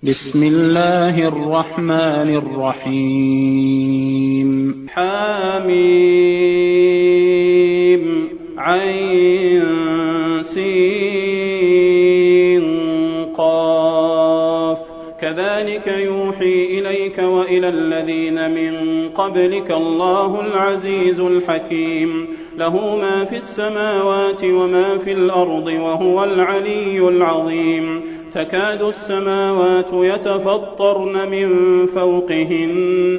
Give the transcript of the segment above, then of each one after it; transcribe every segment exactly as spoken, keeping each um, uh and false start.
بسم الله الرحمن الرحيم. حميم عين سين قاف كذلك يوحي إليك وإلى الذين من قبلك الله العزيز الحكيم له ما في السماوات وما في الأرض وهو العلي العظيم تكاد السماوات يتفطرن من فوقهن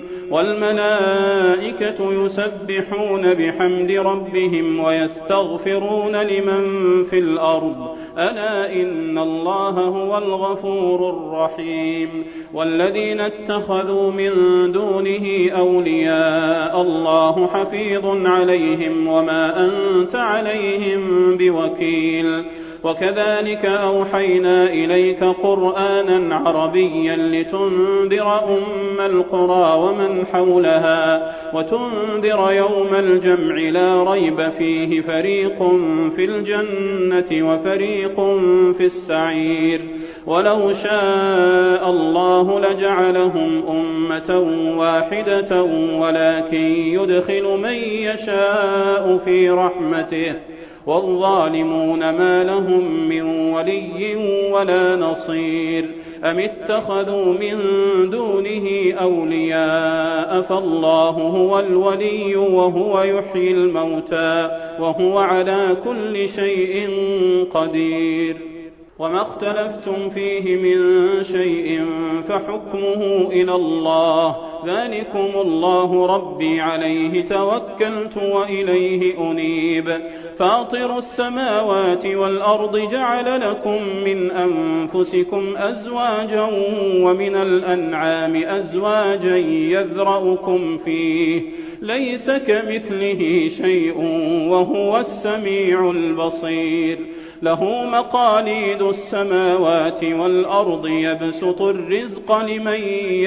والملائكة يسبحون بحمد ربهم ويستغفرون لمن في الأرض ألا إن الله هو الغفور الرحيم. والذين اتخذوا من دونه أولياء الله حفيظ عليهم وما أنت عليهم بوكيل. وكذلك أوحينا إليك قرآنا عربيا لتنذر أم القرى ومن حولها وتنذر يوم الجمع لا ريب فيه فريق في الجنة وفريق في السعير. ولو شاء الله لجعلهم أمة واحدة ولكن يدخل من يشاء في رحمته والظالمون ما لهم من ولي ولا نصير. أم اتخذوا من دونه أولياء فالله هو الولي وهو يحيي الموتى وهو على كل شيء قدير. وما اختلفتم فيه من شيء فحكمه إلى الله ذلكم الله ربي عليه توكلت وإليه أنيب. فاطر السماوات والأرض جعل لكم من أنفسكم أزواجا ومن الأنعام أزواجا يذرأكم فيه ليس كمثله شيء وهو السميع البصير. له مقاليد السماوات والأرض يبسط الرزق لمن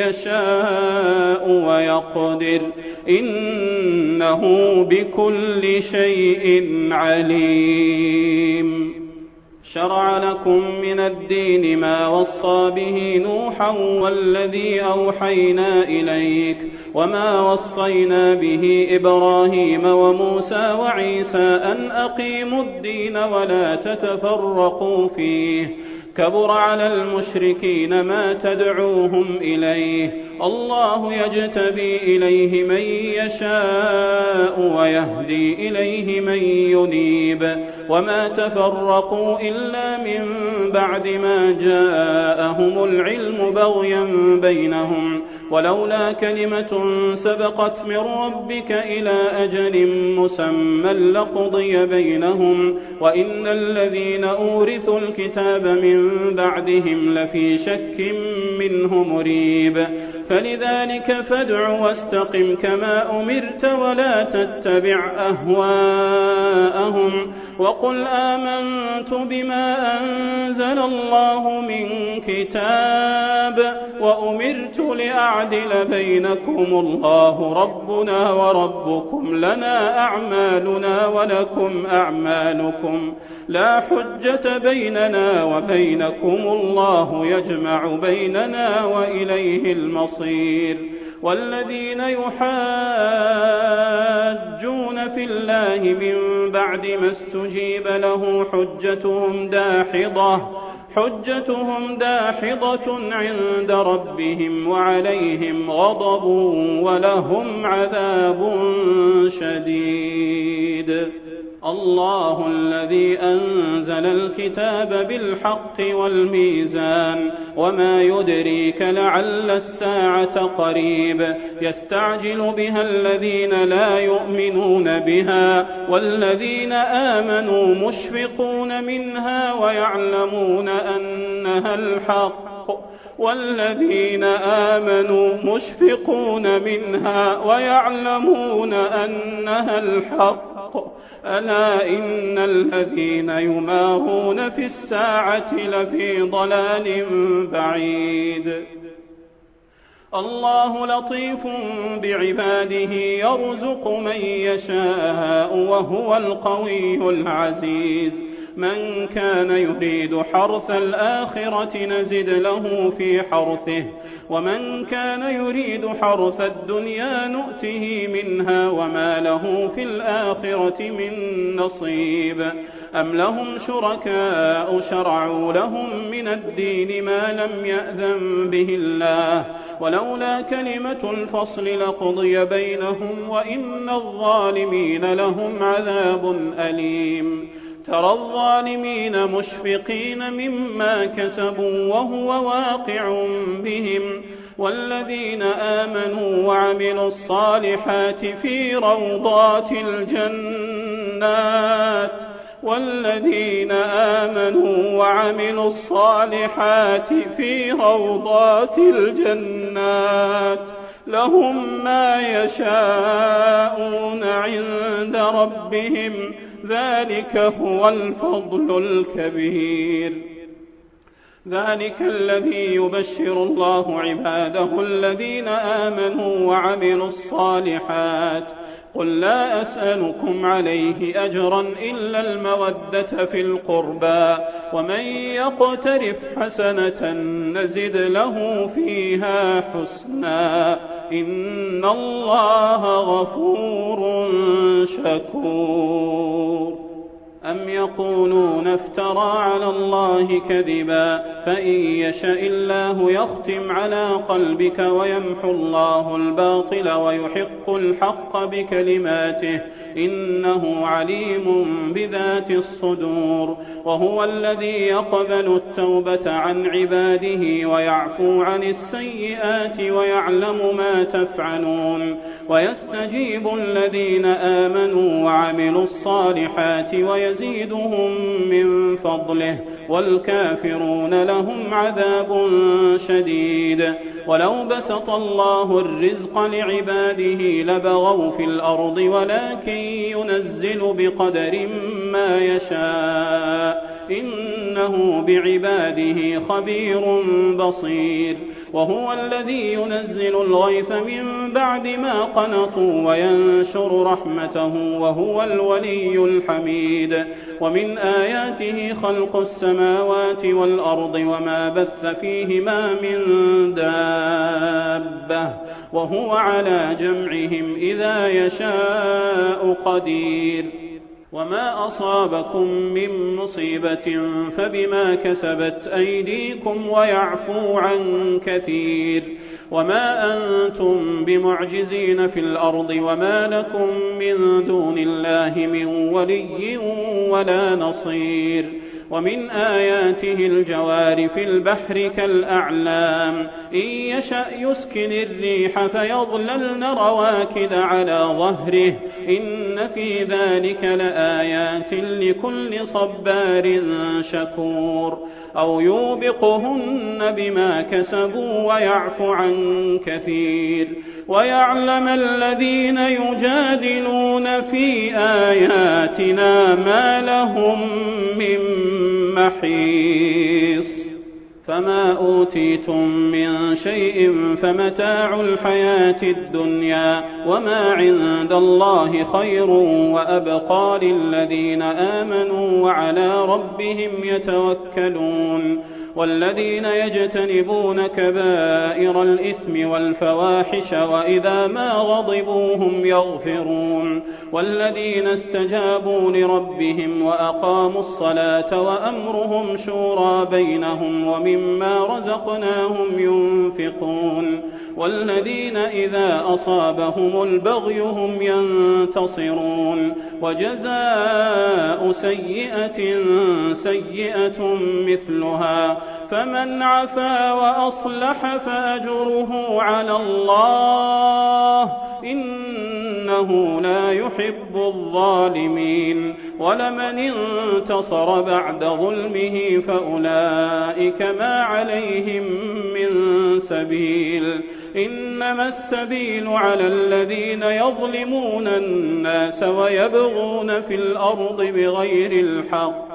يشاء ويقدر إنه بكل شيء عليم. شرع لكم من الدين ما وصى به نوحا والذي أوحينا إليك وما وصينا به إبراهيم وموسى وعيسى أن أقيموا الدين ولا تتفرقوا فيه كبر على المشركين ما تدعوهم إليه الله يجتبي إليه من يشاء ويهدي إليه من ينيب. وما تفرقوا إلا من بعد ما جاءهم العلم بغيا بينهم ولولا كلمة سبقت من ربك إلى أجل مسمى لقضي بينهم وإن الذين أورثوا الكتاب من بعدهم لفي شك منه مريب. فلذلك فادع واستقم كما أمرت ولا تتبع أهواءهم وقل آمنت بما أنزل الله من كتاب وأمرت لأعدل بينكم الله ربنا وربكم لنا أعمالنا ولكم أعمالكم لا حجة بيننا وبينكم الله يجمع بيننا وإليه المصير. والذين يحاجون في الله من بعد ما استجيب له حجتهم داحضة حجتهم داحضة عند ربهم وعليهم غضب ولهم عذاب شديد. الله الذي أنزل الكتاب بالحق والميزان وما يدريك لعل الساعة قريب يستعجل بها الذين لا يؤمنون بها والذين آمنوا مشفقون منها ويعلمون أنها الحق والذين آمنوا مشفقون منها ويعلمون أنها الحق ألا إن الذين يمارون في الساعة لفي ضلال بعيد. الله لطيف بعباده يرزق من يشاء وهو القوي العزيز. من كان يريد حرث الآخرة نزد له في حرثه ومن كان يريد حرث الدنيا نؤته منها وما له في الآخرة من نصيب أم لهم شركاء شرعوا لهم من الدين ما لم يأذن به الله ولولا كلمة الفصل لقضي بينهم وإن الظالمين لهم عذاب أليم ترى الظالمين مشفقين مما كسبوا وهو واقع بهم والذين آمنوا وعملوا الصالحات في روضات الجنات والذين آمنوا وعملوا الصالحات في روضات الجنات لهم ما يشاءون عند ربهم ذلك هو الفضل الكبير ذلك الذي يبشر الله عباده الذين آمنوا وعملوا الصالحات قل لا أسألكم عليه أجرا إلا المودة في القربى ومن يقترف حسنة نزد له فيها حسنا إن الله غفور شكور أم يقولون افترى على الله كذبا فإن يشاء الله يختم على قلبك ويمحو الله الباطل ويحق الحق بكلماته إنه عليم بذات الصدور وهو الذي يقبل التوبة عن عباده ويعفو عن السيئات ويعلم ما تفعلون ويستجيب الذين آمنوا وعملوا الصالحات ويزيدهم من فضله والكافرون لهم عذاب شديد ولو بسط الله الرزق لعباده لبغوا في الأرض ولكن ينزل بقدر ما يشاء إنه بعباده خبير بصير وهو الذي ينزل الغيث من بعد ما قنطوا وينشر رحمته وهو الولي الحميد ومن آياته خلق السماوات والأرض وما بث فيهما من دابة وهو على جمعهم إذا يشاء قدير وما أصابكم من مصيبة فبما كسبت أيديكم ويعفو عن كثير وما أنتم بمعجزين في الأرض وما لكم من دون الله من ولي ولا نصير ومن آياته الجوار في البحر كالأعلام إن يشأ يسكن الريح فيظللن رواكد على ظهره إن في ذلك لآيات لكل صبار شكور أو يوبقهن بما كسبوا ويعفو عن كثير ويعلم الذين يجادلون في آياتنا ما لهم من محيص فما أوتيتم من شيء فمتاع الحياة الدنيا وما عند الله خير وأبقى للذين آمنوا وعلى ربهم يتوكلون والذين يجتنبون كبائر الإثم والفواحش وإذا ما غضبوا هم يغفرون والذين استجابوا لربهم وأقاموا الصلاة وأمرهم شورى بينهم ومما رزقناهم ينفقون والذين إذا أصابهم البغي هم ينتصرون وجزاء سيئة سيئة مثلها فمن عفا وأصلح فأجره على الله إنه لا يحب الظالمين ولمن انتصر بعد ظلمه فأولئك ما عليهم من سبيل إنما السبيل على الذين يظلمون الناس ويبغون في الأرض بغير الحق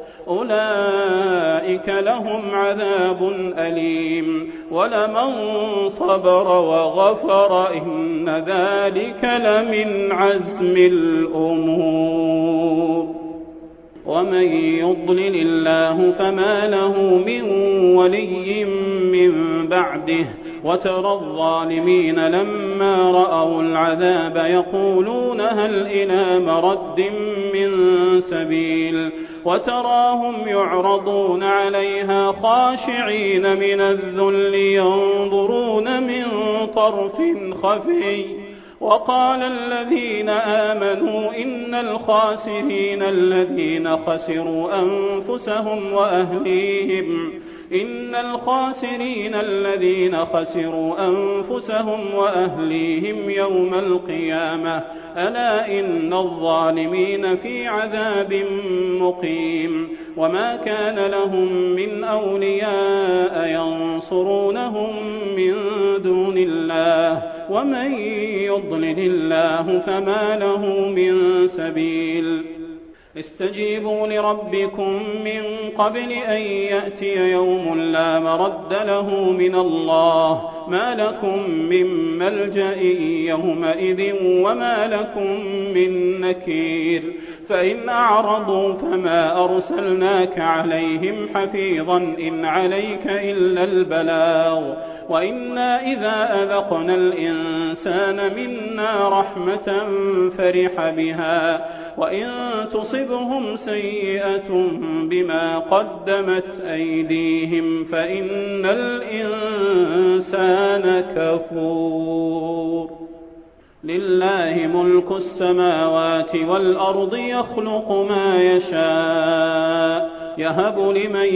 أولئك لهم عذاب أليم ولمن صبر وغفر إن ذلك لمن عزم الأمور ومن يضلل الله فما له من ولي من بعده وترى الظالمين لما رأوا العذاب يقولون هل إلى مرد من سبيل وتراهم يعرضون عليها خاشعين من الذل ينظرون من طرف خفي وقال الذين آمنوا إن الخاسرين الذين خسروا أنفسهم وأهليهم إن الخاسرين الذين خسروا أنفسهم وأهليهم يوم القيامة ألا إن الظالمين في عذاب مقيم وما كان لهم من أولياء ينصرونهم من دون الله ومن يضلل الله فما له من سبيل استجيبوا لربكم من قبل أن يأتي يوم لا مرد له من الله ما لكم من ملجأ يومئذ وما لكم من نكير فإن أعرضوا فما أرسلناك عليهم حفيظا إن عليك إلا البلاغ وإنا إذا أذقنا الإنسان منا رحمة فرح بها وإن تصبهم سيئة بما قدمت أيديهم فإن الإنسان كفور لله ملك السماوات والأرض يخلق ما يشاء يهب لمن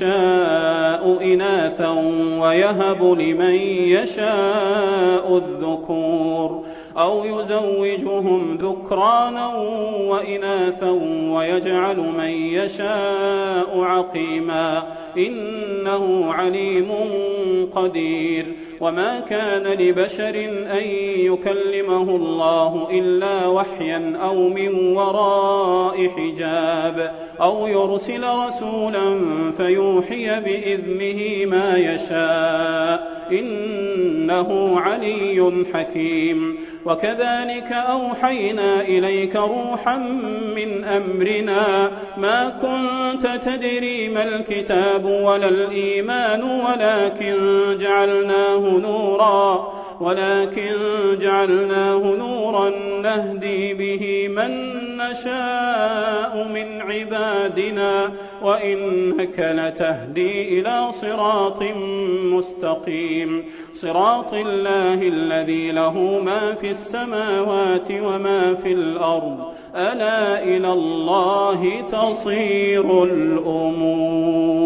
يشاء إناثا ويهب لمن يشاء الذكور أو يزوجهم ذكرانا وإناثا ويجعل من يشاء عقيما إنه عليم قدير وما كان لبشر أن يكلمه الله إلا وحيا أو من وراء حجاب أو يرسل رسولا فيوحي بإذنه ما يشاء إنه علي حكيم وكذلك أوحينا إليك روحا من أمرنا ما كنت تدري ما الكتاب ولا الإيمان ولكن جعلناه نورا ولكن جعلناه نورا نهدي به من نشاء من عبادنا وإنك لتهدي إلى صراط مستقيم صراط الله الذي له ما في السماوات وما في الأرض ألا إلى الله تصير الأمور.